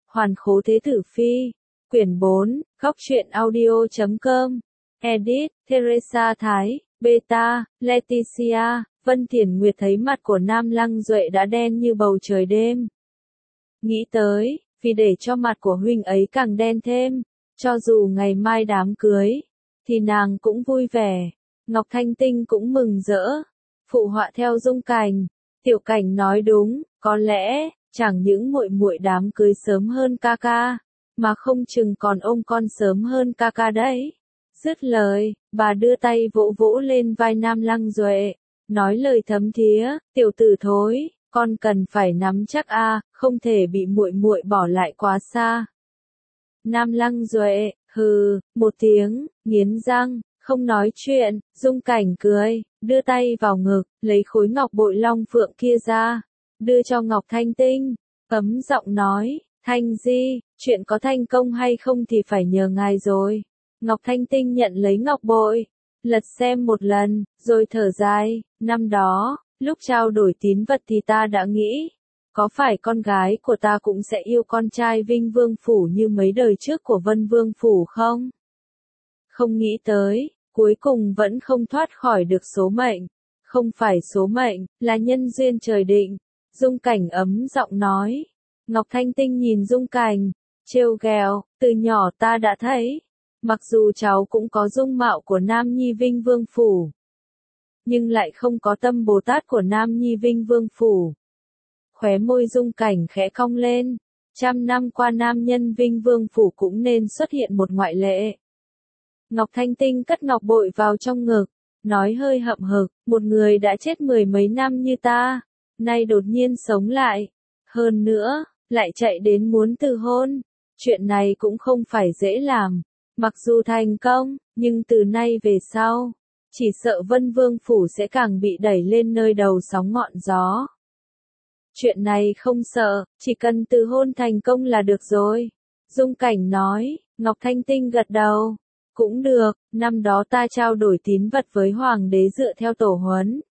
Hoàn Khố Thế Tử Phi. Quyển 4, Góc truyện audio.com. Edit, Teresa Thái, Beta, Leticia. Vân Thiển Nguyệt thấy mặt của Nam Lăng Duệ đã đen như bầu trời đêm. Nghĩ tới, vì để cho mặt của huynh ấy càng đen thêm, cho dù ngày mai đám cưới, thì nàng cũng vui vẻ. Ngọc Thanh Tinh cũng mừng rỡ. Phụ họa theo Dung Cảnh. Tiểu Cảnh nói đúng, có lẽ, chẳng những muội muội đám cưới sớm hơn ca ca, mà không chừng còn ôm con sớm hơn ca ca đấy. Dứt lời, bà đưa tay vỗ vỗ lên vai Nam Lăng Duệ, nói lời thấm thía, tiểu tử thối, con cần phải nắm chắc không thể bị muội muội bỏ lại quá xa. Nam Lăng Duệ, hừ, một tiếng, nghiến răng, không nói chuyện. Dung Cảnh cười, đưa tay vào ngực, lấy khối ngọc bội long phượng kia ra, đưa cho Ngọc Thanh Tinh, ấm giọng nói, Thanh Di, chuyện có thành công hay không thì phải nhờ ngài rồi. Ngọc Thanh Tinh nhận lấy ngọc bội, lật xem một lần, rồi thở dài, năm đó, lúc trao đổi tín vật thì ta đã nghĩ, có phải con gái của ta cũng sẽ yêu con trai Vinh Vương Phủ như mấy đời trước của Vân Vương Phủ không? Không nghĩ tới, cuối cùng vẫn không thoát khỏi được số mệnh. Không phải số mệnh, là nhân duyên trời định. Dung Cảnh ấm giọng nói. Ngọc Thanh Tinh nhìn Dung Cảnh, trêu ghẹo, từ nhỏ ta đã thấy, mặc dù cháu cũng có dung mạo của Nam Nhi Vinh Vương Phủ, nhưng lại không có tâm Bồ Tát của Nam Nhi Vinh Vương Phủ. Khóe môi Dung Cảnh khẽ cong lên, 100 năm qua nam nhân Vinh Vương Phủ cũng nên xuất hiện một ngoại lệ. Ngọc Thanh Tinh cất ngọc bội vào trong ngực, nói hơi hậm hực, một người đã chết mười mấy năm như ta, nay đột nhiên sống lại, hơn nữa, lại chạy đến muốn từ hôn, chuyện này cũng không phải dễ làm, mặc dù thành công, nhưng từ nay về sau, chỉ sợ Vân Vương Phủ sẽ càng bị đẩy lên nơi đầu sóng ngọn gió. Chuyện này không sợ, chỉ cần từ hôn thành công là được rồi. Dung Cảnh nói. Ngọc Thanh Tinh gật đầu. Cũng được, năm đó ta trao đổi tín vật với Hoàng đế dựa theo tổ huấn.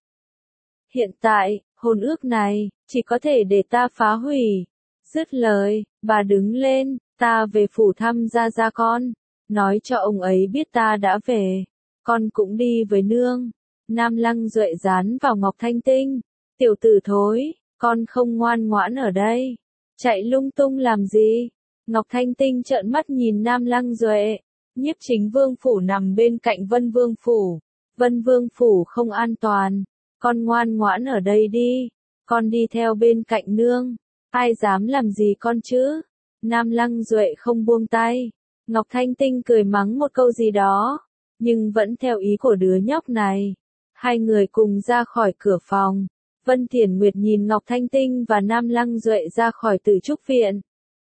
Hiện tại, hôn ước này, chỉ có thể để ta phá hủy. Dứt lời, bà đứng lên, ta về phủ thăm gia con, nói cho ông ấy biết ta đã về, con cũng đi với nương. Nam Lăng Duệ dán vào Ngọc Thanh Tinh, tiểu tử thối, con không ngoan ngoãn ở đây, chạy lung tung làm gì? Ngọc Thanh Tinh trợn mắt nhìn Nam Lăng Duệ. Nhiếp Chính Vương Phủ nằm bên cạnh Vân Vương Phủ. Vân Vương Phủ không an toàn. Con ngoan ngoãn ở đây đi. Con đi theo bên cạnh nương. Ai dám làm gì con chứ? Nam Lăng Duệ không buông tay. Ngọc Thanh Tinh cười mắng một câu gì đó, nhưng vẫn theo ý của đứa nhóc này. Hai người cùng ra khỏi cửa phòng. Vân Thiển Nguyệt nhìn Ngọc Thanh Tinh và Nam Lăng Duệ ra khỏi Tử Trúc Viện.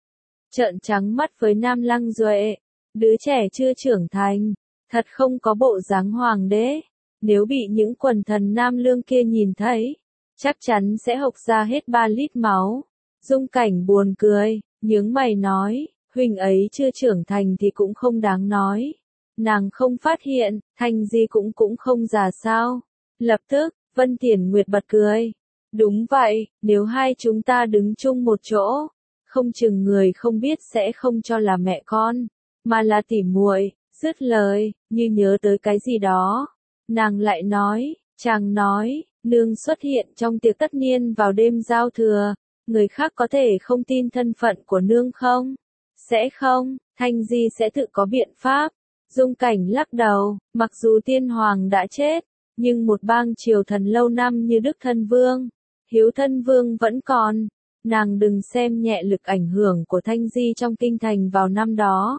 Trợn trắng mắt với Nam Lăng Duệ. Đứa trẻ chưa trưởng thành, thật không có bộ dáng hoàng đế. Nếu bị những quần thần Nam Lương kia nhìn thấy, chắc chắn sẽ hộc ra hết 3 lít máu. Dung Cảnh buồn cười, nhướng mày nói, huynh ấy chưa trưởng thành thì cũng không đáng nói. Nàng không phát hiện, Thanh Di cũng không già sao. Lập tức, Vân Thiển Nguyệt bật cười. Đúng vậy, nếu hai chúng ta đứng chung một chỗ, không chừng người không biết sẽ không cho là mẹ con, mà là tỉ muội. Dứt lời, như nhớ tới cái gì đó, nàng lại nói, chàng nói, nương xuất hiện trong tiệc tất niên vào đêm giao thừa, người khác có thể không tin thân phận của nương không? Sẽ không, Thanh Di sẽ tự có biện pháp. Dung Cảnh lắc đầu, mặc dù tiên hoàng đã chết, nhưng một bang triều thần lâu năm như Đức Thân Vương, Hiếu Thân Vương vẫn còn. Nàng đừng xem nhẹ lực ảnh hưởng của Thanh Di trong kinh thành vào năm đó.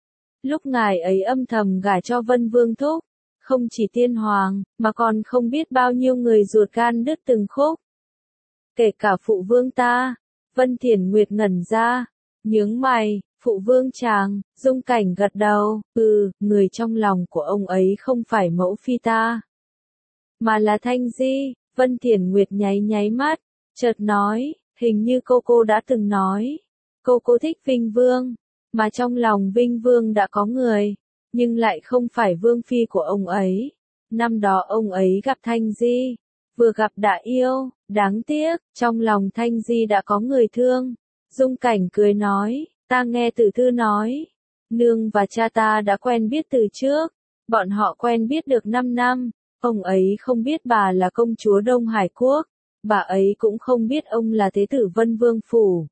Lúc ngài ấy âm thầm gả cho Vân Vương Thúc, không chỉ tiên hoàng, mà còn không biết bao nhiêu người ruột gan đứt từng khúc. Kể cả phụ vương ta. Vân Thiển Nguyệt ngẩn ra, nhướng mày, phụ vương chàng. Dung Cảnh gật đầu, người trong lòng của ông ấy không phải mẫu phi ta, mà là Thanh Di. Vân Thiển Nguyệt nháy mắt, chợt nói, hình như cô đã từng nói, cô thích Vinh Vương, mà trong lòng Vinh Vương đã có người, nhưng lại không phải vương phi của ông ấy. Năm đó ông ấy gặp Thanh Di, vừa gặp đã yêu, đáng tiếc, trong lòng Thanh Di đã có người thương. Dung Cảnh cười nói, ta nghe tử thư nói, nương và cha ta đã quen biết từ trước, bọn họ quen biết được 5 năm, ông ấy không biết bà là công chúa Đông Hải Quốc, bà ấy cũng không biết ông là thế tử Vân Vương Phủ.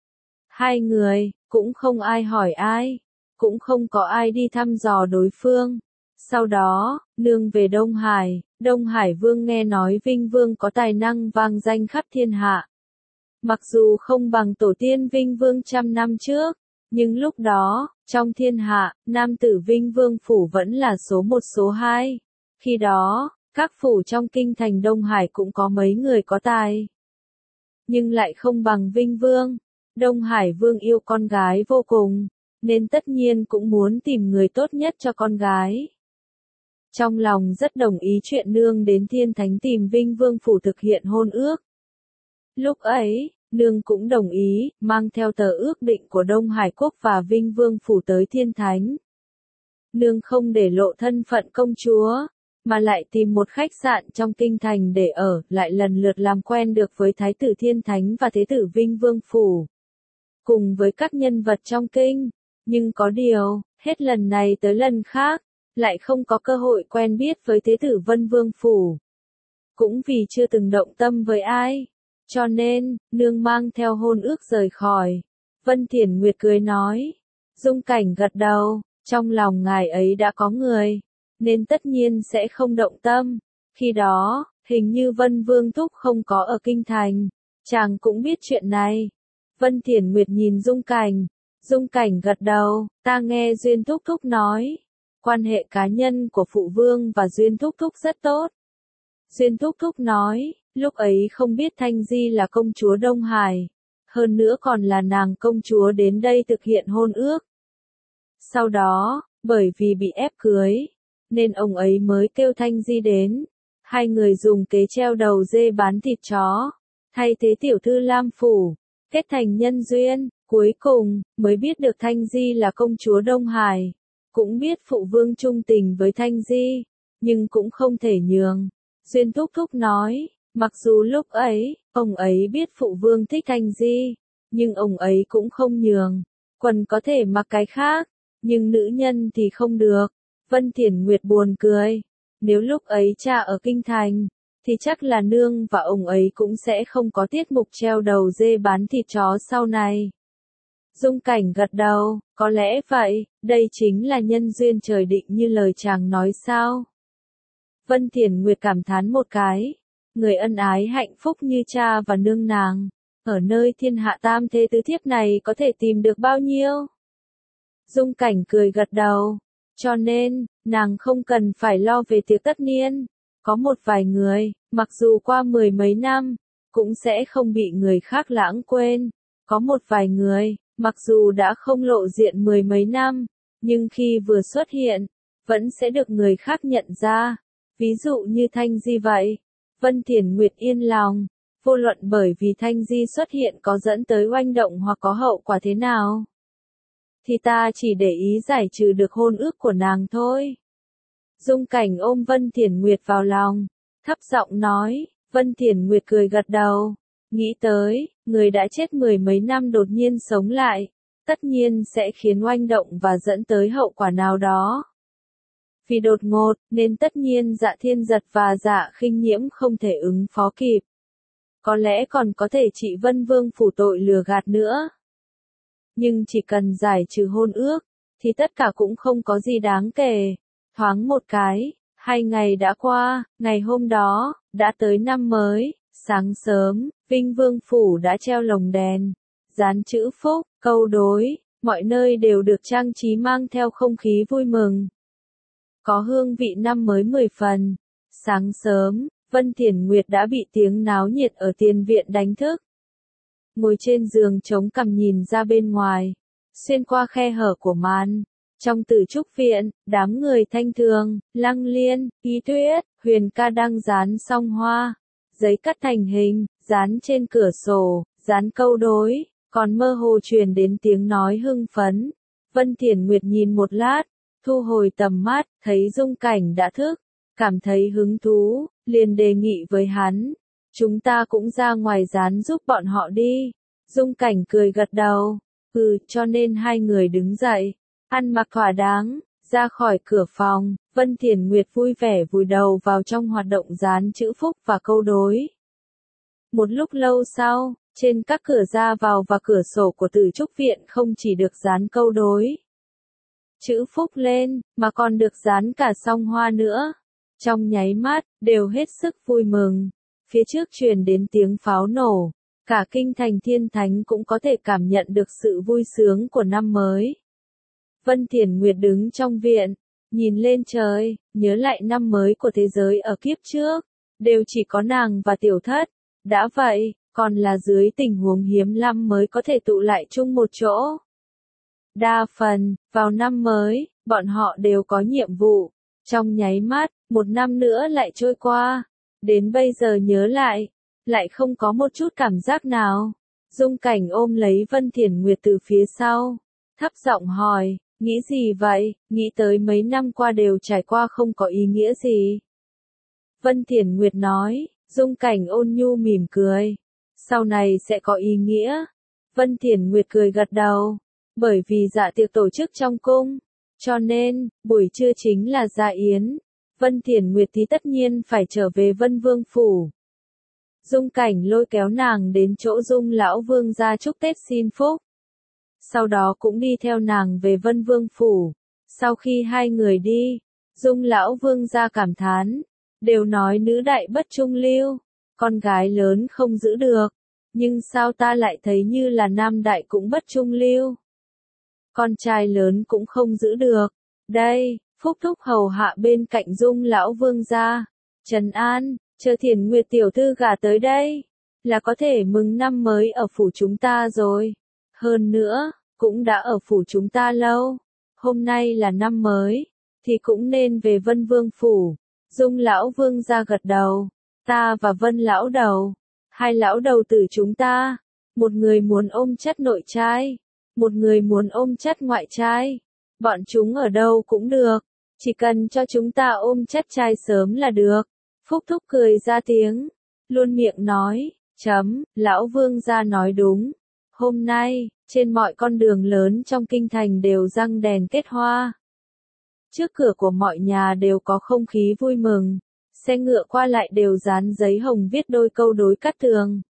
Hai người, cũng không ai hỏi ai, cũng không có ai đi thăm dò đối phương. Sau đó, nương về Đông Hải Vương nghe nói Vinh Vương có tài năng vang danh khắp thiên hạ. Mặc dù không bằng tổ tiên Vinh Vương trăm năm trước, nhưng lúc đó, trong thiên hạ, nam tử Vinh Vương Phủ vẫn là số 1 số 2. Khi đó, các phủ trong kinh thành Đông Hải cũng có mấy người có tài. Nhưng lại không bằng Vinh Vương. Đông Hải Vương yêu con gái vô cùng, nên tất nhiên cũng muốn tìm người tốt nhất cho con gái. Trong lòng rất đồng ý chuyện nương đến Thiên Thánh tìm Vinh Vương Phủ thực hiện hôn ước. Lúc ấy, nương cũng đồng ý, mang theo tờ ước định của Đông Hải Quốc và Vinh Vương Phủ tới Thiên Thánh. Nương không để lộ thân phận công chúa, mà lại tìm một khách sạn trong kinh thành để ở, lại lần lượt làm quen được với Thái tử Thiên Thánh và Thế tử Vinh Vương Phủ. Cùng với các nhân vật trong kinh, nhưng có điều, hết lần này tới lần khác, lại không có cơ hội quen biết với Thế tử Vân Vương Phủ. Cũng vì chưa từng động tâm với ai, cho nên, nương mang theo hôn ước rời khỏi. Vân Thiển Nguyệt cười nói, Dung Cảnh gật đầu, trong lòng ngài ấy đã có người, nên tất nhiên sẽ không động tâm. Khi đó, hình như Vân Vương Thúc không có ở kinh thành, chàng cũng biết chuyện này. Vân Thiển Nguyệt nhìn Dung Cảnh gật đầu, ta nghe Duyên Thúc Thúc nói, quan hệ cá nhân của Phụ Vương và Duyên Thúc Thúc rất tốt. Duyên Thúc Thúc nói, lúc ấy không biết Thanh Di là công chúa Đông Hải, hơn nữa còn là nàng công chúa đến đây thực hiện hôn ước. Sau đó, bởi vì bị ép cưới, nên ông ấy mới kêu Thanh Di đến. Hai người dùng kế treo đầu dê bán thịt chó, thay thế tiểu thư Lam Phủ, kết thành nhân duyên, cuối cùng, mới biết được Thanh Di là công chúa Đông Hải. Cũng biết Phụ Vương trung tình với Thanh Di, nhưng cũng không thể nhường. Duyên Thúc Thúc nói, mặc dù lúc ấy, ông ấy biết Phụ Vương thích Thanh Di, nhưng ông ấy cũng không nhường. Quần có thể mặc cái khác, nhưng nữ nhân thì không được. Vân Thiển Nguyệt buồn cười. Nếu lúc ấy cha ở kinh thành, thì chắc là nương và ông ấy cũng sẽ không có tiết mục treo đầu dê bán thịt chó sau này. Dung Cảnh gật đầu, có lẽ vậy, đây chính là nhân duyên trời định như lời chàng nói sao. Vân Thiển Nguyệt cảm thán một cái, người ân ái hạnh phúc như cha và nương nàng, ở nơi thiên hạ tam thế tứ thiếp này có thể tìm được bao nhiêu? Dung Cảnh cười gật đầu, cho nên, nàng không cần phải lo về tiệc tất niên. Có một vài người, mặc dù qua 10 mấy năm, cũng sẽ không bị người khác lãng quên. Có một vài người, mặc dù đã không lộ diện 10 mấy năm, nhưng khi vừa xuất hiện, vẫn sẽ được người khác nhận ra. Ví dụ như Thanh Di vậy. Vân Thiển Nguyệt yên lòng, vô luận bởi vì Thanh Di xuất hiện có dẫn tới oanh động hoặc có hậu quả thế nào, thì ta chỉ để ý giải trừ được hôn ước của nàng thôi. Dung Cảnh ôm Vân Thiển Nguyệt vào lòng, thấp giọng nói. Vân Thiển Nguyệt cười gật đầu, nghĩ tới, người đã chết 10 mấy năm đột nhiên sống lại, tất nhiên sẽ khiến oanh động và dẫn tới hậu quả nào đó. Vì đột ngột, nên tất nhiên Dạ Thiên Giật và Dạ Khinh Nhiễm không thể ứng phó kịp. Có lẽ còn có thể trị Vân Vương Phủ tội lừa gạt nữa. Nhưng chỉ cần giải trừ hôn ước, thì tất cả cũng không có gì đáng kể. Thoáng một cái, 2 ngày đã qua, ngày hôm đó, đã tới năm mới. Sáng sớm, Vinh Vương Phủ đã treo lồng đèn, dán chữ phúc, câu đối, mọi nơi đều được trang trí mang theo không khí vui mừng. Có hương vị năm mới 10 phần. Sáng sớm, Vân Thiển Nguyệt đã bị tiếng náo nhiệt ở tiền viện đánh thức. Ngồi trên giường chống cằm nhìn ra bên ngoài, xuyên qua khe hở của màn. Trong Tử Trúc viện, đám người thanh thường, Lăng Liên, Ý Tuyết, Huyền Ca đang dán xong hoa, giấy cắt thành hình, dán trên cửa sổ, dán câu đối, còn mơ hồ truyền đến tiếng nói hưng phấn. Vân Thiển Nguyệt nhìn một lát, thu hồi tầm mắt, thấy Dung Cảnh đã thức, cảm thấy hứng thú, liền đề nghị với hắn, chúng ta cũng ra ngoài dán giúp bọn họ đi. Dung Cảnh cười gật đầu, Cho nên hai người đứng dậy, ăn mặc thỏa đáng, ra khỏi cửa phòng, Vân Thiển Nguyệt vui vẻ vùi đầu vào trong hoạt động dán chữ phúc và câu đối. Một lúc lâu sau, trên các cửa ra vào và cửa sổ của Tử Trúc Viện không chỉ được dán câu đối chữ phúc lên, mà còn được dán cả song hoa nữa. Trong nháy mắt, đều hết sức vui mừng. Phía trước truyền đến tiếng pháo nổ, cả kinh thành Thiên Thánh cũng có thể cảm nhận được sự vui sướng của năm mới. Vân Thiển Nguyệt đứng trong viện, nhìn lên trời, nhớ lại năm mới của thế giới ở kiếp trước, đều chỉ có nàng và tiểu thất. Đã vậy, còn là dưới tình huống hiếm lắm mới có thể tụ lại chung một chỗ. Đa phần, vào năm mới, bọn họ đều có nhiệm vụ. Trong nháy mắt, một năm nữa lại trôi qua. Đến bây giờ nhớ lại không có một chút cảm giác nào. Dung Cảnh ôm lấy Vân Thiển Nguyệt từ phía sau, thấp giọng hỏi, nghĩ gì vậy, nghĩ tới mấy năm qua đều trải qua không có ý nghĩa gì. Vân Thiển Nguyệt nói, Dung Cảnh ôn nhu mỉm cười, sau này sẽ có ý nghĩa. Vân Thiển Nguyệt cười gật đầu, bởi vì dạ tiệc tổ chức trong cung, cho nên, buổi trưa chính là dạ yến. Vân Thiển Nguyệt thì tất nhiên phải trở về Vân Vương Phủ. Dung Cảnh lôi kéo nàng đến chỗ Dung Lão Vương gia chúc Tết xin phúc. Sau đó cũng đi theo nàng về Vân Vương Phủ. Sau khi hai người đi, Dung Lão Vương gia cảm thán, đều nói nữ đại bất trung lưu, con gái lớn không giữ được, nhưng sao ta lại thấy như là nam đại cũng bất trung lưu. Con trai lớn cũng không giữ được. Đây, Phúc Thúc hầu hạ bên cạnh Dung Lão Vương gia, trấn an, chờ Thiển Nguyệt tiểu thư gả tới đây, là có thể mừng năm mới ở phủ chúng ta rồi. Hơn nữa, cũng đã ở phủ chúng ta lâu. Hôm nay là năm mới, thì cũng nên về Vân Vương Phủ. Dung Lão Vương gia gật đầu, ta và Vân Lão Đầu, hai lão đầu tử chúng ta, một người muốn ôm chất nội trai, một người muốn ôm chất ngoại trai. Bọn chúng ở đâu cũng được, chỉ cần cho chúng ta ôm chất trai sớm là được. Phúc Thúc cười ra tiếng, luôn miệng nói, Lão Vương gia nói đúng. Hôm nay, trên mọi con đường lớn trong kinh thành đều răng đèn kết hoa. Trước cửa của mọi nhà đều có không khí vui mừng, xe ngựa qua lại đều dán giấy hồng viết đôi câu đối cát tường.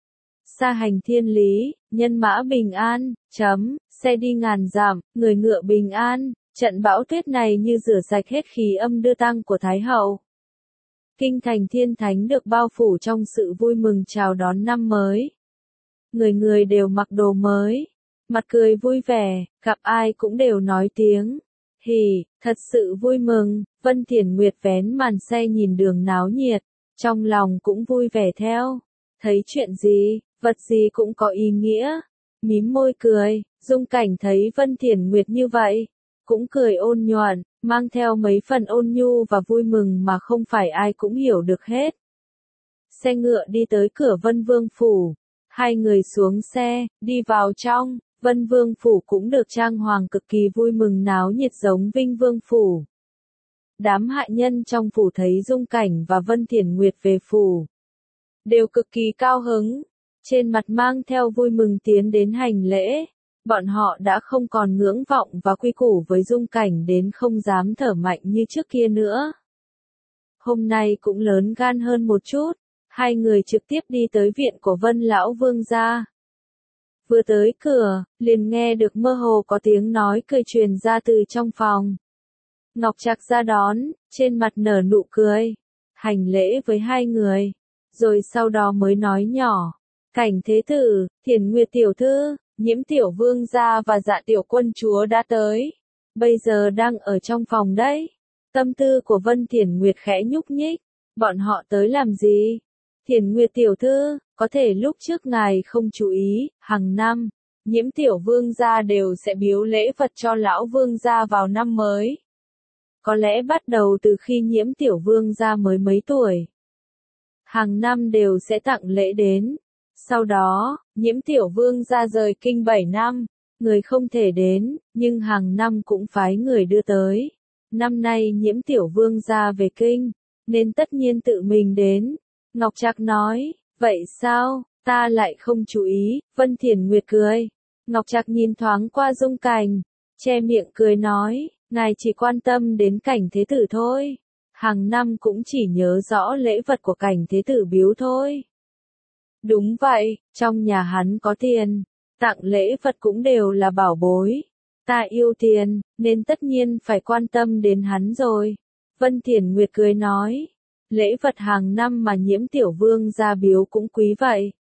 Xa hành thiên lý, nhân mã bình an, xe đi ngàn dặm, người ngựa bình an. Trận bão tuyết này như rửa sạch hết khí âm đưa tang của Thái Hậu. Kinh thành Thiên Thánh được bao phủ trong sự vui mừng chào đón năm mới. Người người đều mặc đồ mới, mặt cười vui vẻ, gặp ai cũng đều nói tiếng hỉ, thật sự vui mừng. Vân Thiển Nguyệt vén màn xe nhìn đường náo nhiệt, trong lòng cũng vui vẻ theo. Thấy chuyện gì, vật gì cũng có ý nghĩa. Mím môi cười, Dung Cảnh thấy Vân Thiển Nguyệt như vậy, cũng cười ôn nhuận, mang theo mấy phần ôn nhu và vui mừng mà không phải ai cũng hiểu được hết. Xe ngựa đi tới cửa Vân Vương Phủ, hai người xuống xe, đi vào trong. Vân Vương Phủ cũng được trang hoàng cực kỳ vui mừng náo nhiệt giống Vinh Vương Phủ. Đám hạ nhân trong phủ thấy Dung Cảnh và Vân Thiển Nguyệt về phủ, đều cực kỳ cao hứng, trên mặt mang theo vui mừng tiến đến hành lễ. Bọn họ đã không còn ngưỡng vọng và quy củ với Dung Cảnh đến không dám thở mạnh như trước kia nữa. Hôm nay cũng lớn gan hơn một chút, hai người trực tiếp đi tới viện của Vân Lão Vương gia. Vừa tới cửa, liền nghe được mơ hồ có tiếng nói cười truyền ra từ trong phòng. Ngọc Trạc ra đón, trên mặt nở nụ cười, hành lễ với hai người, rồi sau đó mới nói nhỏ, Cảnh thế tử, Thiển Nguyệt tiểu thư, Nhiễm tiểu vương gia và Dạ tiểu quân chúa đã tới, bây giờ đang ở trong phòng đấy. Tâm tư của Vân Thiển Nguyệt khẽ nhúc nhích, bọn họ tới làm gì? Thiển Nguyệt tiểu thư, có thể lúc trước ngài không chú ý, hàng năm, Nhiễm tiểu vương gia đều sẽ biếu lễ vật cho lão vương gia vào năm mới. Có lẽ bắt đầu từ khi Nhiễm tiểu vương gia mới mấy tuổi, hàng năm đều sẽ tặng lễ đến. Sau đó, Nhiễm tiểu vương gia rời kinh 7 năm, người không thể đến, nhưng hàng năm cũng phái người đưa tới. Năm nay Nhiễm tiểu vương gia về kinh, nên tất nhiên tự mình đến. Ngọc Trạc nói, vậy sao, ta lại không chú ý. Vân Thiển Nguyệt cười, Ngọc Trạc nhìn thoáng qua Dung Cảnh, che miệng cười nói, ngài chỉ quan tâm đến Cảnh thế tử thôi. Hàng năm cũng chỉ nhớ rõ lễ vật của Cảnh thế tử biếu thôi. Đúng vậy, trong nhà hắn có tiền, tặng lễ vật cũng đều là bảo bối. Ta yêu tiền, nên tất nhiên phải quan tâm đến hắn rồi. Vân Thiển Nguyệt cười nói, lễ vật hàng năm mà Nhiễm tiểu vương ra biếu cũng quý vậy.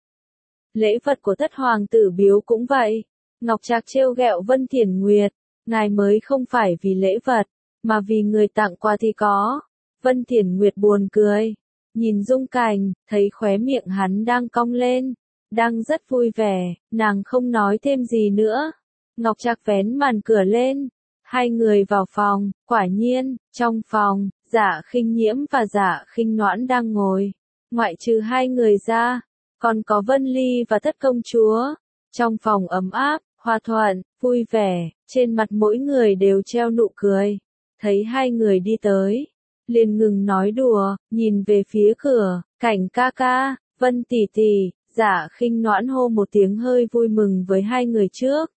Lễ vật của thất hoàng tử biếu cũng vậy. Ngọc Trạc trêu ghẹo Vân Thiển Nguyệt, ngài mới không phải vì lễ vật, mà vì người tặng quà thì có. Vân Thiển Nguyệt buồn cười, nhìn Dung Cảnh, thấy khóe miệng hắn đang cong lên, đang rất vui vẻ, nàng không nói thêm gì nữa. Ngọc Trạc vén màn cửa lên, hai người vào phòng, quả nhiên, trong phòng, Dạ Khinh Nhiễm và Dạ Khinh Noãn đang ngồi, ngoại trừ hai người ra, còn có Vân Ly và Thất công chúa. Trong phòng ấm áp, hòa thuận, vui vẻ, trên mặt mỗi người đều treo nụ cười. Thấy hai người đi tới, liền ngừng nói đùa, nhìn về phía cửa, Cảnh ca ca, Vân tỷ tỷ. Dạ Khinh Noãn hô một tiếng hơi vui mừng với hai người trước.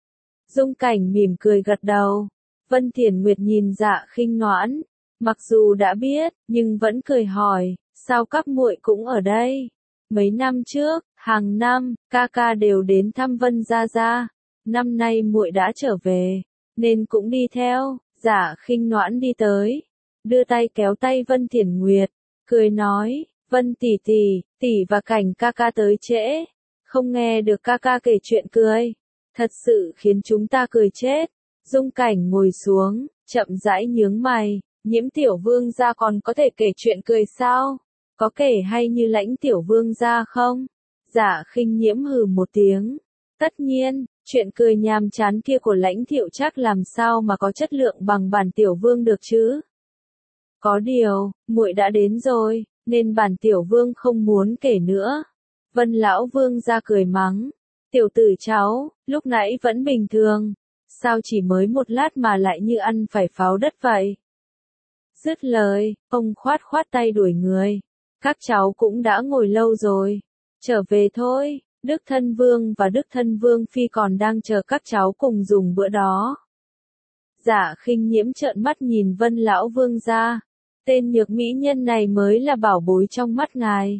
Dung Cảnh mỉm cười gật đầu. Vân Thiển Nguyệt nhìn Dạ Khinh Noãn, mặc dù đã biết, nhưng vẫn cười hỏi, sao các muội cũng ở đây? Mấy năm trước, hàng năm, ca ca đều đến thăm Vân gia gia. Năm nay muội đã trở về, nên cũng đi theo. Dạ Khinh Noãn đi tới, đưa tay kéo tay Vân Thiển Nguyệt, cười nói, Vân tỷ tỷ, tỷ và Cảnh ca ca tới trễ, không nghe được ca ca kể chuyện cười, thật sự khiến chúng ta cười chết. Dung Cảnh ngồi xuống, chậm rãi nhướng mày, Nhiễm tiểu vương gia còn có thể kể chuyện cười sao? Có kể hay như Lãnh tiểu vương gia không? Dạ Khinh Nhiễm hừ một tiếng. Tất nhiên, chuyện cười nhàm chán kia của Lãnh Thiệu chắc làm sao mà có chất lượng bằng bản tiểu vương được chứ? Có điều, muội đã đến rồi, nên bản tiểu vương không muốn kể nữa. Vân lão vương ra cười mắng. Tiểu tử cháu, lúc nãy vẫn bình thường. Sao chỉ mới một lát mà lại như ăn phải pháo đất vậy? Dứt lời, ông khoát khoát tay đuổi người. Các cháu cũng đã ngồi lâu rồi. Trở về thôi, Đức Thân Vương và Đức Thân Vương Phi còn đang chờ các cháu cùng dùng bữa đó. Dạ Khinh Nhiễm trợn mắt nhìn Vân lão vương ra. Tên nhược mỹ nhân này mới là bảo bối trong mắt ngài.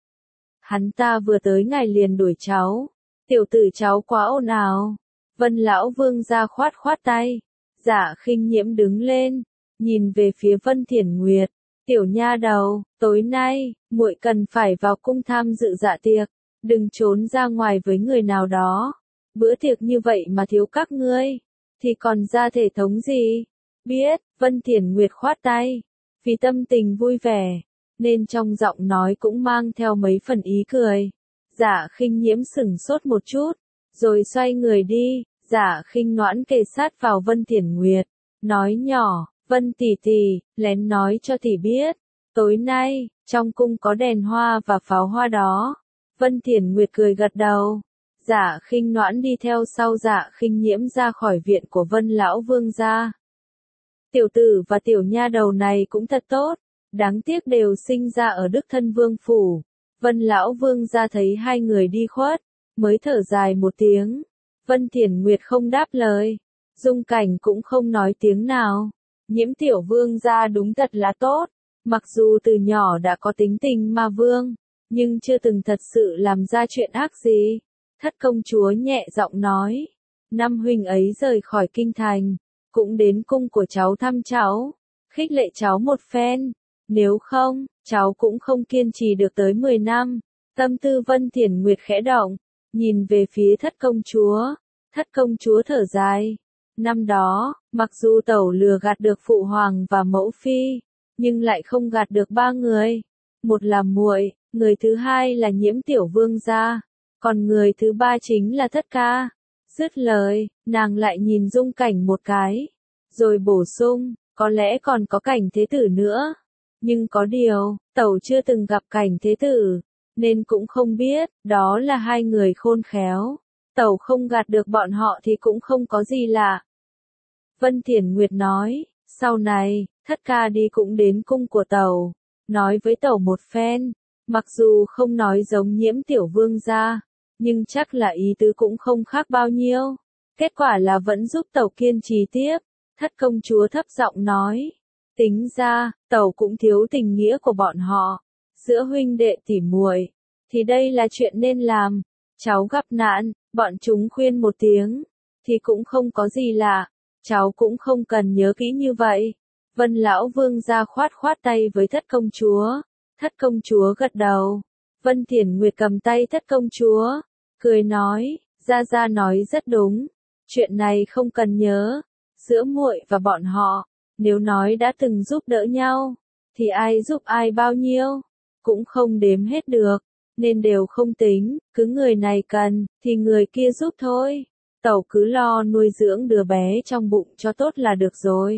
Hắn ta vừa tới ngài liền đuổi cháu. Tiểu tử cháu quá ồn ào. Vân lão vương ra khoát khoát tay. Dạ Khinh Nhiễm đứng lên, nhìn về phía Vân Thiển Nguyệt. Tiểu nha đầu, tối nay, muội cần phải vào cung tham dự dạ tiệc. Đừng trốn ra ngoài với người nào đó. Bữa tiệc như vậy mà thiếu các ngươi, thì còn ra thể thống gì? Biết, Vân Thiển Nguyệt khoát tay. Vì tâm tình vui vẻ, nên trong giọng nói cũng mang theo mấy phần ý cười. Dạ Khinh Nhiễm sửng sốt một chút, rồi xoay người đi. Dạ Khinh Noãn kề sát vào Vân Thiển Nguyệt, nói nhỏ, Vân tỷ tỷ, lén nói cho tỷ biết, tối nay, trong cung có đèn hoa và pháo hoa đó. Vân Thiển Nguyệt cười gật đầu. Dạ Khinh Noãn đi theo sau Dạ Khinh Nhiễm ra khỏi viện của Vân lão vương gia. Tiểu tử và tiểu nha đầu này cũng thật tốt, đáng tiếc đều sinh ra ở Đức Thân Vương phủ. Vân lão vương gia thấy hai người đi khuất, mới thở dài một tiếng. Vân Thiển Nguyệt không đáp lời, Dung Cảnh cũng không nói tiếng nào. Nhiễm tiểu vương gia đúng thật là tốt, mặc dù từ nhỏ đã có tính tình ma vương, nhưng chưa từng thật sự làm ra chuyện ác gì. Thất công chúa nhẹ giọng nói, năm huynh ấy rời khỏi kinh thành, cũng đến cung của cháu thăm cháu, khích lệ cháu một phen, nếu không, cháu cũng không kiên trì được tới 10 năm. Tâm tư Vân Thiển Nguyệt khẽ động, nhìn về phía thất công chúa thở dài. Năm đó, mặc dù tẩu lừa gạt được phụ hoàng và mẫu phi, nhưng lại không gạt được ba người. Một là muội, người thứ hai là Nhiễm tiểu vương gia, còn người thứ ba chính là Thất ca. Dứt lời, nàng lại nhìn Dung Cảnh một cái, rồi bổ sung, có lẽ còn có Cảnh thế tử nữa. Nhưng có điều, tẩu chưa từng gặp Cảnh thế tử, nên cũng không biết, đó là hai người khôn khéo. Tẩu không gạt được bọn họ thì cũng không có gì lạ. Vân Thiển Nguyệt nói, sau này, Thất ca đi cũng đến cung của tẩu, nói với tẩu một phen, mặc dù không nói giống Nhiễm tiểu vương gia, nhưng chắc là ý tứ cũng không khác bao nhiêu. Kết quả là vẫn giúp Tẩu kiên trì tiếp. Thất công chúa thấp giọng nói. Tính ra, Tẩu cũng thiếu tình nghĩa của bọn họ. Giữa huynh đệ tỉ muội, thì đây là chuyện nên làm. Cháu gặp nạn, bọn chúng khuyên một tiếng, thì cũng không có gì lạ. Cháu cũng không cần nhớ kỹ như vậy. Vân lão vương ra khoát khoát tay với thất công chúa. Thất công chúa gật đầu. Vân Thiển Nguyệt cầm tay thất công chúa, cười nói, gia nói rất đúng. Chuyện này không cần nhớ. Giữa muội và bọn họ, nếu nói đã từng giúp đỡ nhau, thì ai giúp ai bao nhiêu, cũng không đếm hết được, nên đều không tính, cứ người này cần, thì người kia giúp thôi. Tẩu cứ lo nuôi dưỡng đứa bé trong bụng cho tốt là được rồi.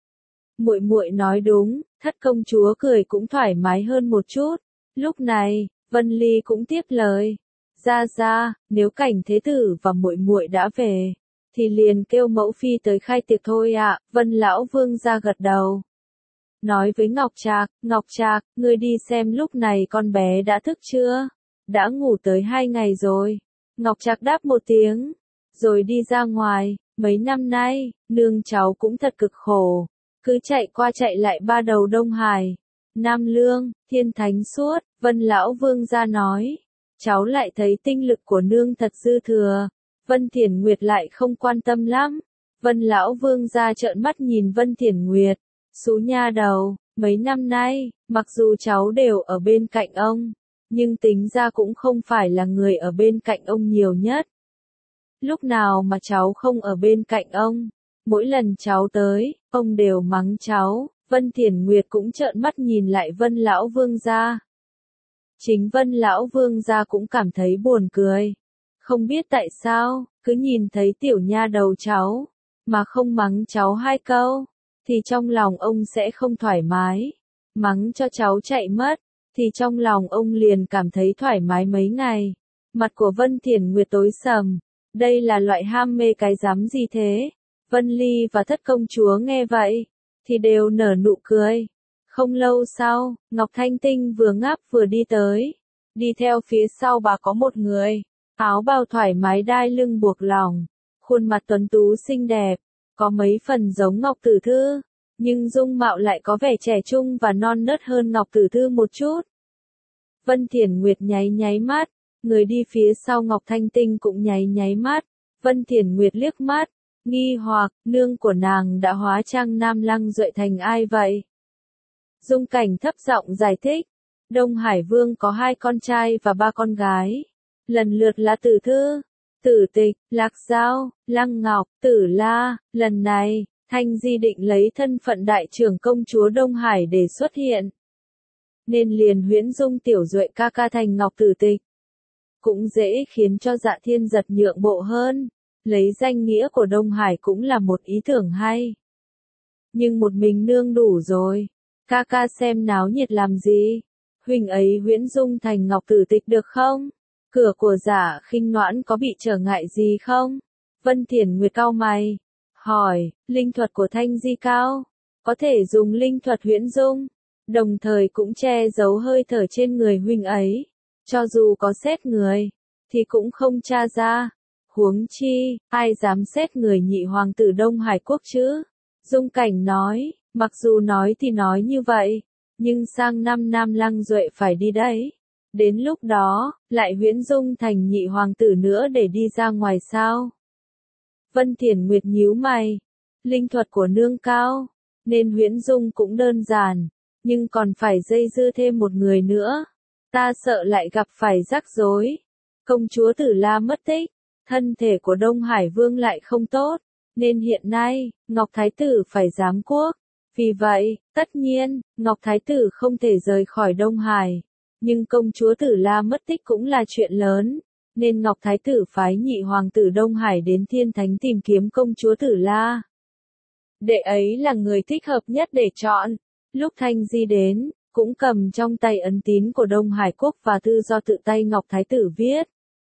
Muội muội nói đúng, thất công chúa cười cũng thoải mái hơn một chút. Lúc này, Vân Ly cũng tiếp lời. Gia, nếu Cảnh Thế Tử và muội muội đã về, thì liền kêu mẫu phi tới khai tiệc thôi ạ. Vân lão vương ra gật đầu. Nói với Ngọc Trạc, ngươi đi xem lúc này con bé đã thức chưa? Đã ngủ tới 2 ngày rồi. Ngọc Trạc đáp một tiếng, rồi đi ra ngoài. Mấy năm nay, nương cháu cũng thật cực khổ, cứ chạy qua chạy lại 3 đầu Đông Hải, Nam Lương, Thiên Thánh suốt. Vân lão vương ra nói, cháu lại thấy tinh lực của nương thật dư thừa. Vân Thiển Nguyệt lại không quan tâm lắm. Vân lão vương ra trợn mắt nhìn Vân Thiển Nguyệt. Xú nha đầu, mấy năm nay, mặc dù cháu đều ở bên cạnh ông, nhưng tính ra cũng không phải là người ở bên cạnh ông nhiều nhất. Lúc nào mà cháu không ở bên cạnh ông, mỗi lần cháu tới, ông đều mắng cháu. Vân Thiển Nguyệt cũng trợn mắt nhìn lại Vân lão vương gia. Chính Vân lão vương gia cũng cảm thấy buồn cười. Không biết tại sao, cứ nhìn thấy tiểu nha đầu cháu, mà không mắng cháu 2 câu, thì trong lòng ông sẽ không thoải mái. Mắng cho cháu chạy mất, thì trong lòng ông liền cảm thấy thoải mái mấy ngày. Mặt của Vân Thiển Nguyệt tối sầm. Đây là loại ham mê cái dám gì thế? Vân Ly và thất công chúa nghe vậy, thì đều nở nụ cười. Không lâu sau, Ngọc Thanh Tinh vừa ngáp vừa đi tới. Đi theo phía sau bà có một người, áo bào thoải mái đai lưng buộc lòng, khuôn mặt tuấn tú xinh đẹp, có mấy phần giống Ngọc Tử Thư, nhưng dung mạo lại có vẻ trẻ trung và non nớt hơn Ngọc Tử Thư một chút. Vân Thiển Nguyệt nháy mắt, người đi phía sau Ngọc Thanh Tinh cũng nháy mắt. Vân Thiển Nguyệt liếc mắt, nghi hoặc, nương của nàng đã hóa trang Nam Lăng Duệ thành ai vậy? Dung Cảnh thấp giọng giải thích, Đông Hải Vương có 2 con trai và 3 con gái, lần lượt là Tử Thư, Tử Tịch, Lạc Giao, Lăng Ngọc, Tử La. Lần này, Thanh Di định lấy thân phận đại trưởng công chúa Đông Hải để xuất hiện, nên liền huyễn dung tiểu Duệ ca thành Ngọc Tử Tịch. Cũng dễ khiến cho Dạ Thiên Giật nhượng bộ hơn, lấy danh nghĩa của Đông Hải cũng là một ý tưởng hay. Nhưng một mình nương đủ rồi, ca xem náo nhiệt làm gì, huynh ấy huyễn dung thành Ngọc Tử Tịch được không? Cửa của Giả Khinh Noãn có bị trở ngại gì không? Vân Thiển Nguyệt cau mày, hỏi, linh thuật của Thanh Di cao, có thể dùng linh thuật huyễn dung, đồng thời cũng che giấu hơi thở trên người huynh ấy. Cho dù có xét người, thì cũng không tra ra. Huống chi, ai dám xét người nhị hoàng tử Đông Hải quốc chứ? Dung Cảnh nói, mặc dù nói thì nói như vậy, nhưng sang năm Nam Lăng Duệ phải đi đấy. Đến lúc đó, lại huyễn dung thành nhị hoàng tử nữa để đi ra ngoài sao? Vân Thiển Nguyệt nhíu mày. Linh thuật của nương cao, nên huyễn dung cũng đơn giản, nhưng còn phải dây dưa thêm một người nữa. Ta sợ lại gặp phải rắc rối. Công chúa Tử La mất tích, thân thể của Đông Hải Vương lại không tốt, nên hiện nay, Ngọc Thái Tử phải giám quốc. Vì vậy, tất nhiên, Ngọc Thái Tử không thể rời khỏi Đông Hải. Nhưng công chúa Tử La mất tích cũng là chuyện lớn, nên Ngọc Thái Tử phái nhị hoàng tử Đông Hải đến Thiên Thánh tìm kiếm công chúa Tử La. Đệ ấy là người thích hợp nhất để chọn. Lúc Thanh Di đến, cũng cầm trong tay ấn tín của Đông Hải Quốc và thư do tự tay Ngọc Thái Tử viết.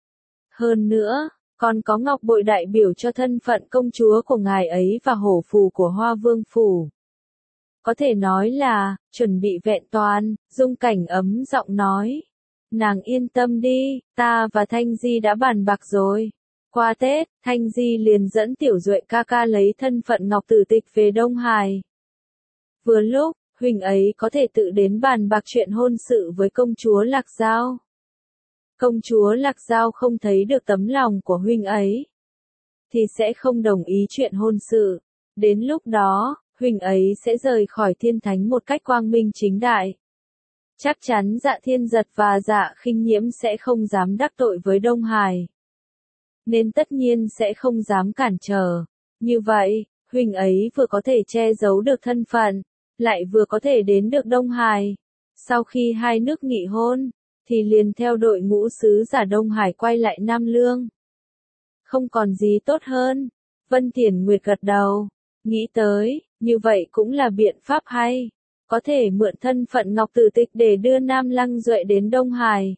Hơn nữa, còn có ngọc bội đại biểu cho thân phận công chúa của ngài ấy và hổ phù của Hoa Vương Phủ. Có thể nói là, chuẩn bị vẹn toàn. Dung Cảnh ấm giọng nói. Nàng yên tâm đi, ta và Thanh Di đã bàn bạc rồi. Qua Tết, Thanh Di liền dẫn Tiểu Duệ ca ca lấy thân phận Ngọc Tử Tịch về Đông Hải. Vừa lúc, huynh ấy có thể tự đến bàn bạc chuyện hôn sự với công chúa Lạc Giao. Công chúa Lạc Giao không thấy được tấm lòng của huynh ấy, thì sẽ không đồng ý chuyện hôn sự. Đến lúc đó, huynh ấy sẽ rời khỏi Thiên Thánh một cách quang minh chính đại. Chắc chắn Dạ Thiên Giật và Dạ Khinh Nhiễm sẽ không dám đắc tội với Đông Hải, nên tất nhiên sẽ không dám cản trở. Như vậy, huynh ấy vừa có thể che giấu được thân phận, lại vừa có thể đến được Đông Hải. Sau khi hai nước nghị hôn, thì liền theo đội ngũ sứ giả Đông Hải quay lại Nam Lương. Không còn gì tốt hơn. Vân Thiển Nguyệt gật đầu, nghĩ tới, như vậy cũng là biện pháp hay. Có thể mượn thân phận Ngọc Tử Tịch để đưa Nam Lăng Duệ đến Đông Hải.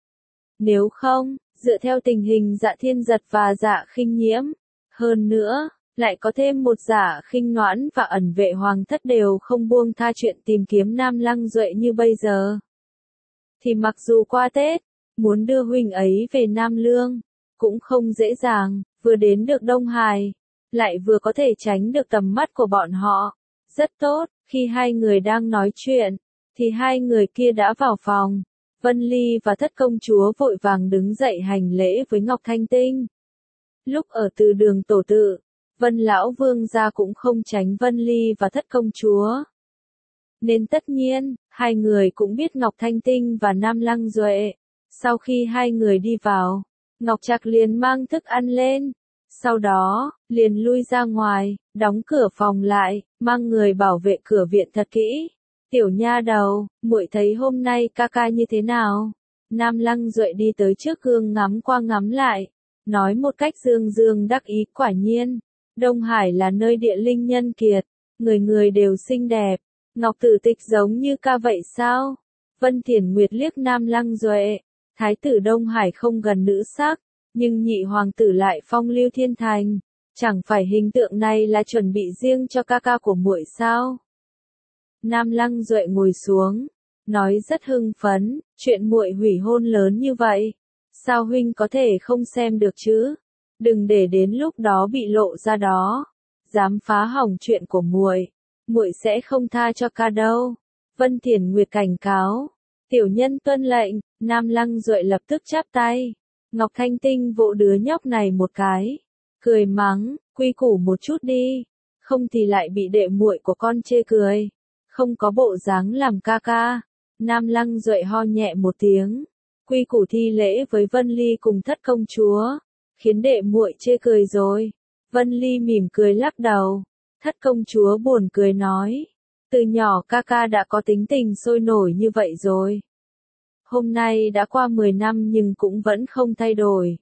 Nếu không, dựa theo tình hình Dạ Thiên Giật và Dạ Khinh Nhiễm, hơn nữa, lại có thêm một Dạ Khinh Noãn và ẩn vệ hoàng thất đều không buông tha chuyện tìm kiếm Nam Lăng Duệ như bây giờ. Thì mặc dù qua Tết, muốn đưa huynh ấy về Nam Lương, cũng không dễ dàng, vừa đến được Đông Hải, lại vừa có thể tránh được tầm mắt của bọn họ. Rất tốt, khi hai người đang nói chuyện, thì hai người kia đã vào phòng. Vân Ly và Thất công chúa vội vàng đứng dậy hành lễ với Ngọc Thanh Tinh. Lúc ở từ đường tổ tự, Vân Lão Vương gia cũng không tránh Vân Ly và Thất công chúa. Nên tất nhiên, hai người cũng biết Ngọc Thanh Tinh và Nam Lăng Duệ. Sau khi hai người đi vào, Ngọc Trạc liền mang thức ăn lên. Sau đó, liền lui ra ngoài, đóng cửa phòng lại, mang người bảo vệ cửa viện thật kỹ. Tiểu nha đầu, muội thấy hôm nay ca ca như thế nào? Nam Lăng Duệ đi tới trước gương ngắm qua ngắm lại, nói một cách dương dương đắc ý, quả nhiên, Đông Hải là nơi địa linh nhân kiệt, người người đều xinh đẹp. Ngọc Tử Tịch giống như ca vậy sao? Vân Thiển Nguyệt liếc Nam Lăng Duệ, thái tử Đông Hải không gần nữ sắc, nhưng nhị hoàng tử lại phong lưu thiên thành, chẳng phải hình tượng này là chuẩn bị riêng cho ca ca của muội sao? Nam Lăng Duệ ngồi xuống, nói rất hưng phấn, chuyện muội hủy hôn lớn như vậy, sao huynh có thể không xem được chứ? Đừng để đến lúc đó bị lộ ra đó, dám phá hỏng chuyện của muội, muội sẽ không tha cho ca đâu. Vân Thiển Nguyệt cảnh cáo, tiểu nhân tuân lệnh. Nam Lăng Duệ lập tức chắp tay. Ngọc Thanh Tinh vỗ đứa nhóc này một cái, cười mắng, quy củ một chút đi, không thì lại bị đệ muội của con chê cười, không có bộ dáng làm ca ca. Nam Lăng Duệ ho nhẹ một tiếng, quy củ thi lễ với Vân Ly cùng Thất công chúa, khiến đệ muội chê cười rồi. Vân Ly mỉm cười lắc đầu. Thất công chúa buồn cười nói, từ nhỏ ca ca đã có tính tình sôi nổi như vậy rồi. Hôm nay đã qua 10 năm nhưng cũng vẫn không thay đổi.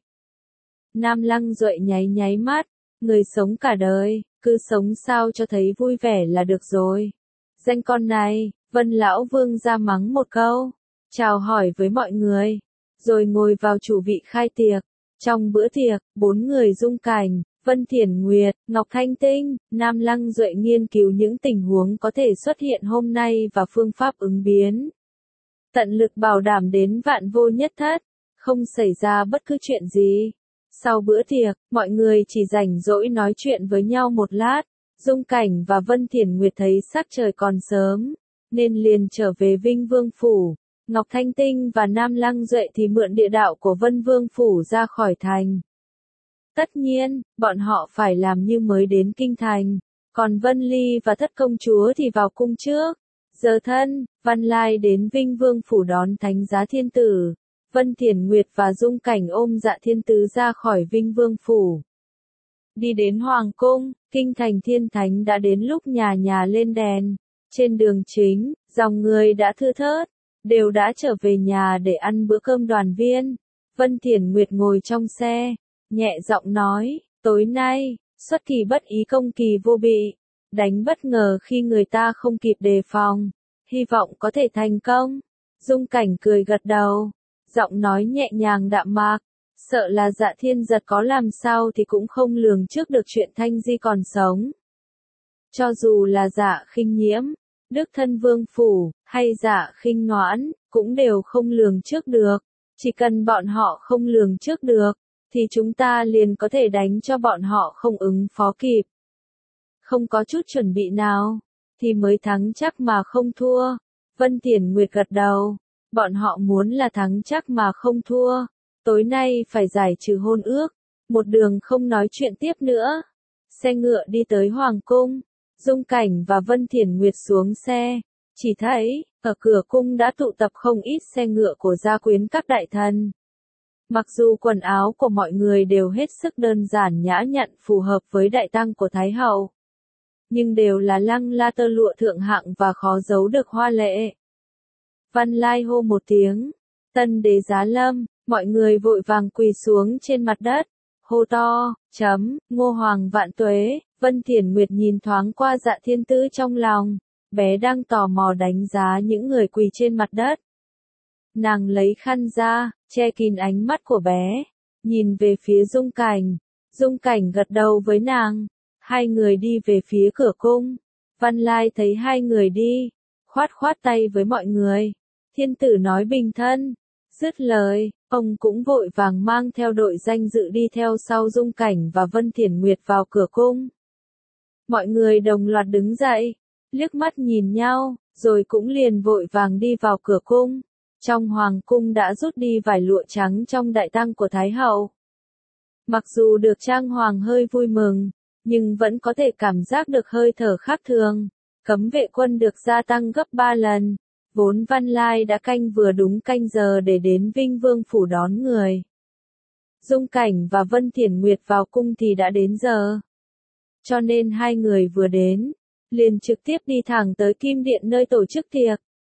Nam Lăng Duệ nháy nháy mắt, người sống cả đời, cứ sống sao cho thấy vui vẻ là được rồi. Danh con này, Vân Lão Vương ra mắng một câu, chào hỏi với mọi người, rồi ngồi vào chủ vị khai tiệc. Trong bữa tiệc, 4 người Dung Cảnh, Vân Thiển Nguyệt, Ngọc Thanh Tinh, Nam Lăng Duệ nghiên cứu những tình huống có thể xuất hiện hôm nay và phương pháp ứng biến. Tận lực bảo đảm đến vạn vô nhất thất, không xảy ra bất cứ chuyện gì. Sau bữa tiệc, mọi người chỉ rảnh rỗi nói chuyện với nhau một lát. Dung Cảnh và Vân Thiển Nguyệt thấy sắc trời còn sớm, nên liền trở về Vinh Vương Phủ. Ngọc Thanh Tinh và Nam Lăng Duệ thì mượn địa đạo của Vân Vương Phủ ra khỏi thành. Tất nhiên, bọn họ phải làm như mới đến kinh thành. Còn Vân Ly và Thất công chúa thì vào cung trước. Giờ thân, Văn Lai đến Vinh Vương Phủ đón Thánh Giá Thiên Tử. Vân Thiển Nguyệt và Dung Cảnh ôm Dạ Thiên Tứ ra khỏi Vinh Vương Phủ. Đi đến Hoàng Cung, kinh thành Thiên Thánh đã đến lúc nhà nhà lên đèn. Trên đường chính, dòng người đã thưa thớt, đều đã trở về nhà để ăn bữa cơm đoàn viên. Vân Thiển Nguyệt ngồi trong xe, nhẹ giọng nói, tối nay, xuất kỳ bất ý công kỳ vô bị, đánh bất ngờ khi người ta không kịp đề phòng, hy vọng có thể thành công. Dung Cảnh cười gật đầu, giọng nói nhẹ nhàng đạm mạc, sợ là Dạ Thiên Giật có làm sao thì cũng không lường trước được chuyện Thanh Di còn sống. Cho dù là Dạ Khinh Nhiễm, Đức Thân Vương Phủ, hay Dạ Khinh Noãn, cũng đều không lường trước được. Chỉ cần bọn họ không lường trước được, thì chúng ta liền có thể đánh cho bọn họ không ứng phó kịp. Không có chút chuẩn bị nào, thì mới thắng chắc mà không thua. Vân Thiển Nguyệt gật đầu. Bọn họ muốn là thắng chắc mà không thua. Tối nay phải giải trừ hôn ước. Một đường không nói chuyện tiếp nữa. Xe ngựa đi tới Hoàng cung. Dung Cảnh và Vân Thiển Nguyệt xuống xe. Chỉ thấy, ở cửa cung đã tụ tập không ít xe ngựa của gia quyến các đại thần. Mặc dù quần áo của mọi người đều hết sức đơn giản nhã nhặn phù hợp với đại tăng của Thái Hậu, nhưng đều là lăng la tơ lụa thượng hạng và khó giấu được hoa lệ. Văn Lai hô một tiếng, Tân đế giá lâm, mọi người vội vàng quỳ xuống trên mặt đất, hô to, Ngô Hoàng vạn tuế. Vân Thiển Nguyệt nhìn thoáng qua Dạ Thiên Tứ trong lòng, bé đang tò mò đánh giá những người quỳ trên mặt đất. Nàng lấy khăn ra, che kín ánh mắt của bé, nhìn về phía Dung Cảnh. Dung Cảnh gật đầu với nàng, hai người đi về phía cửa cung. Văn Lai thấy hai người đi, khoát khoát tay với mọi người. Thiên tử nói bình thân. Dứt lời, ông cũng vội vàng mang theo đội danh dự đi theo sau Dung Cảnh và Vân Thiển Nguyệt vào cửa cung. Mọi người đồng loạt đứng dậy, liếc mắt nhìn nhau, rồi cũng liền vội vàng đi vào cửa cung. Trong hoàng cung đã rút đi vải lụa trắng trong đại tăng của Thái Hậu. Mặc dù được trang hoàng hơi vui mừng, nhưng vẫn có thể cảm giác được hơi thở khác thường. Cấm vệ quân được gia tăng gấp 3 lần. Vốn Văn Lai đã canh vừa đúng canh giờ để đến Vinh Vương phủ đón người. Dung Cảnh và Vân Thiển Nguyệt vào cung thì đã đến giờ. Cho nên hai người vừa đến, liền trực tiếp đi thẳng tới Kim Điện nơi tổ chức tiệc.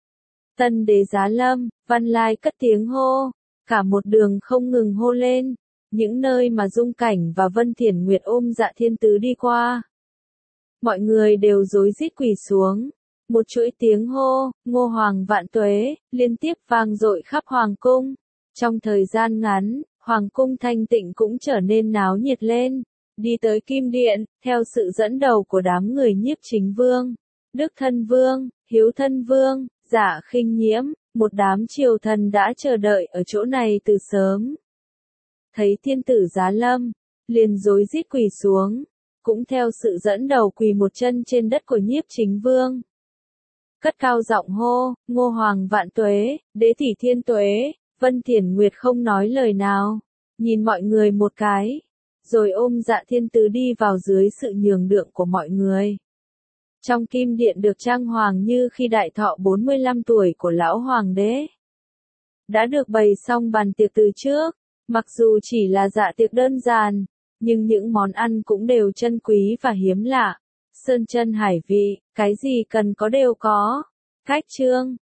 Tân đế giá lâm, Văn Lai cất tiếng hô, cả một đường không ngừng hô lên, những nơi mà Dung Cảnh và Vân Thiển Nguyệt ôm Dạ Thiên Tứ đi qua. Mọi người đều rối rít quỳ xuống, một chuỗi tiếng hô, Ngô Hoàng vạn tuế, liên tiếp vang dội khắp Hoàng cung. Trong thời gian ngắn, Hoàng cung thanh tịnh cũng trở nên náo nhiệt lên. Đi tới Kim Điện, theo sự dẫn đầu của đám người Nhiếp Chính Vương, Đức Thân Vương, Hiếu Thân Vương, Dạ Khinh Nhiễm, một đám triều thần đã chờ đợi ở chỗ này từ sớm. Thấy thiên tử giá lâm, liền rối rít quỳ xuống, cũng theo sự dẫn đầu quỳ một chân trên đất của Nhiếp Chính Vương. Cất cao giọng hô, Ngô Hoàng vạn tuế, đế tỷ thiên tuế. Vân Thiển Nguyệt không nói lời nào, nhìn mọi người một cái, rồi ôm Dạ Thiên Tứ đi vào dưới sự nhường nhịn của mọi người. Trong Kim Điện được trang hoàng như khi đại thọ 45 tuổi của lão hoàng đế. Đã được bày xong bàn tiệc từ trước, mặc dù chỉ là dạ tiệc đơn giản, nhưng những món ăn cũng đều chân quý và hiếm lạ. Sơn chân hải vị, cái gì cần có đều có. Khách trương,